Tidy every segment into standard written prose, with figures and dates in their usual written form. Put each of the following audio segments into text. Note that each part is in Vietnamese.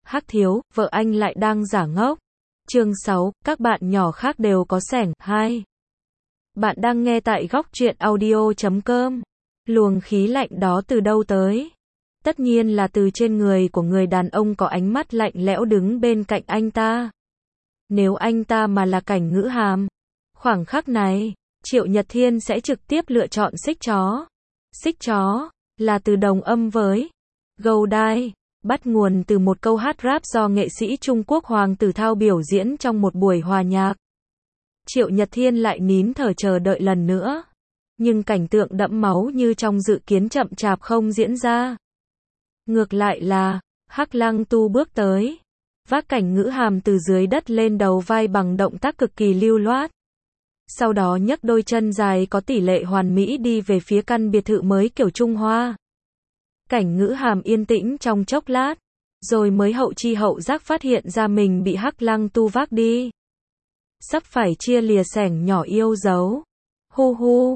Hắc thiếu, vợ anh lại đang giả ngốc. Chương 6, các bạn nhỏ khác đều có sẻng. 2. Bạn đang nghe tại góc truyện audio.com. Luồng khí lạnh đó từ đâu tới? Tất nhiên là từ trên người của người đàn ông có ánh mắt lạnh lẽo đứng bên cạnh anh ta. Nếu anh ta mà là Cảnh Ngữ Hàm, khoảng khắc này, Triệu Nhật Thiên sẽ trực tiếp lựa chọn xích chó. Xích chó là từ đồng âm với Gầu Đai, bắt nguồn từ một câu hát rap do nghệ sĩ Trung Quốc Hoàng Tử Thao biểu diễn trong một buổi hòa nhạc. Triệu Nhật Thiên lại nín thở chờ đợi lần nữa, nhưng cảnh tượng đẫm máu như trong dự kiến chậm chạp không diễn ra. Ngược lại là, Hắc Lăng Tu bước tới, vác Cảnh Ngữ Hàm từ dưới đất lên đầu vai bằng động tác cực kỳ lưu loát. Sau đó nhấc đôi chân dài có tỷ lệ hoàn mỹ đi về phía căn biệt thự mới kiểu Trung Hoa. Cảnh Ngữ Hàm yên tĩnh trong chốc lát, rồi mới hậu chi hậu giác phát hiện ra mình bị Hắc Lăng Tu vác đi. Sắp phải chia lìa sẻng nhỏ yêu dấu. Hu hu,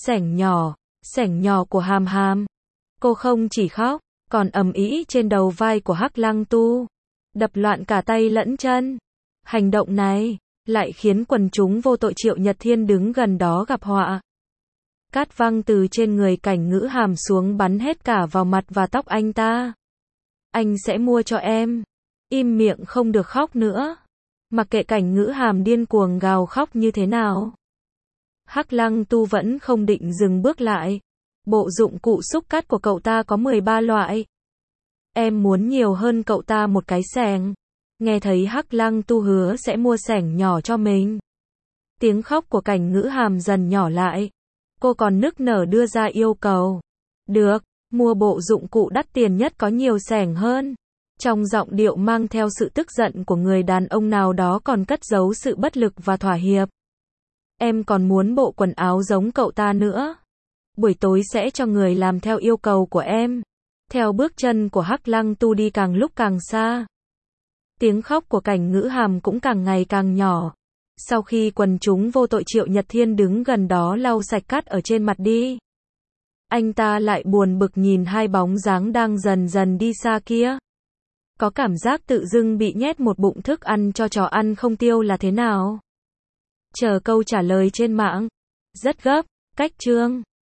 sẻng nhỏ của Hàm Hàm. Cô không chỉ khóc, còn ầm ĩ trên đầu vai của Hắc Lăng Tu, đập loạn cả tay lẫn chân. Hành động này lại khiến quần chúng vô tội Triệu Nhật Thiên đứng gần đó gặp họa. Cát văng từ trên người Cảnh Ngữ Hàm xuống bắn hết cả vào mặt và tóc anh ta. Anh sẽ mua cho em. Im miệng không được khóc nữa. Mặc kệ Cảnh Ngữ Hàm điên cuồng gào khóc như thế nào, Hắc Lăng Tu vẫn không định dừng bước lại. Bộ dụng cụ xúc cát của cậu ta có 13 loại. Em muốn nhiều hơn cậu ta một cái sẻng. Nghe thấy Hắc Lăng Tu hứa sẽ mua sẻng nhỏ cho mình, tiếng khóc của Cảnh Ngữ Hàm dần nhỏ lại. Cô còn nức nở đưa ra yêu cầu. Được, mua bộ dụng cụ đắt tiền nhất có nhiều sẻng hơn. Trong giọng điệu mang theo sự tức giận của người đàn ông nào đó còn cất giấu sự bất lực và thỏa hiệp. Em còn muốn bộ quần áo giống cậu ta nữa. Buổi tối sẽ cho người làm theo yêu cầu của em. Theo bước chân của Hắc Lăng Tu đi càng lúc càng xa, tiếng khóc của Cảnh Ngữ Hàm cũng càng ngày càng nhỏ. Sau khi quần chúng vô tội Triệu Nhật Thiên đứng gần đó lau sạch cát ở trên mặt đi, anh ta lại buồn bực nhìn hai bóng dáng đang dần dần đi xa kia. Có cảm giác tự dưng bị nhét một bụng thức ăn cho chó ăn không tiêu là thế nào? Chờ câu trả lời trên mạng. Rất gấp. Cách chương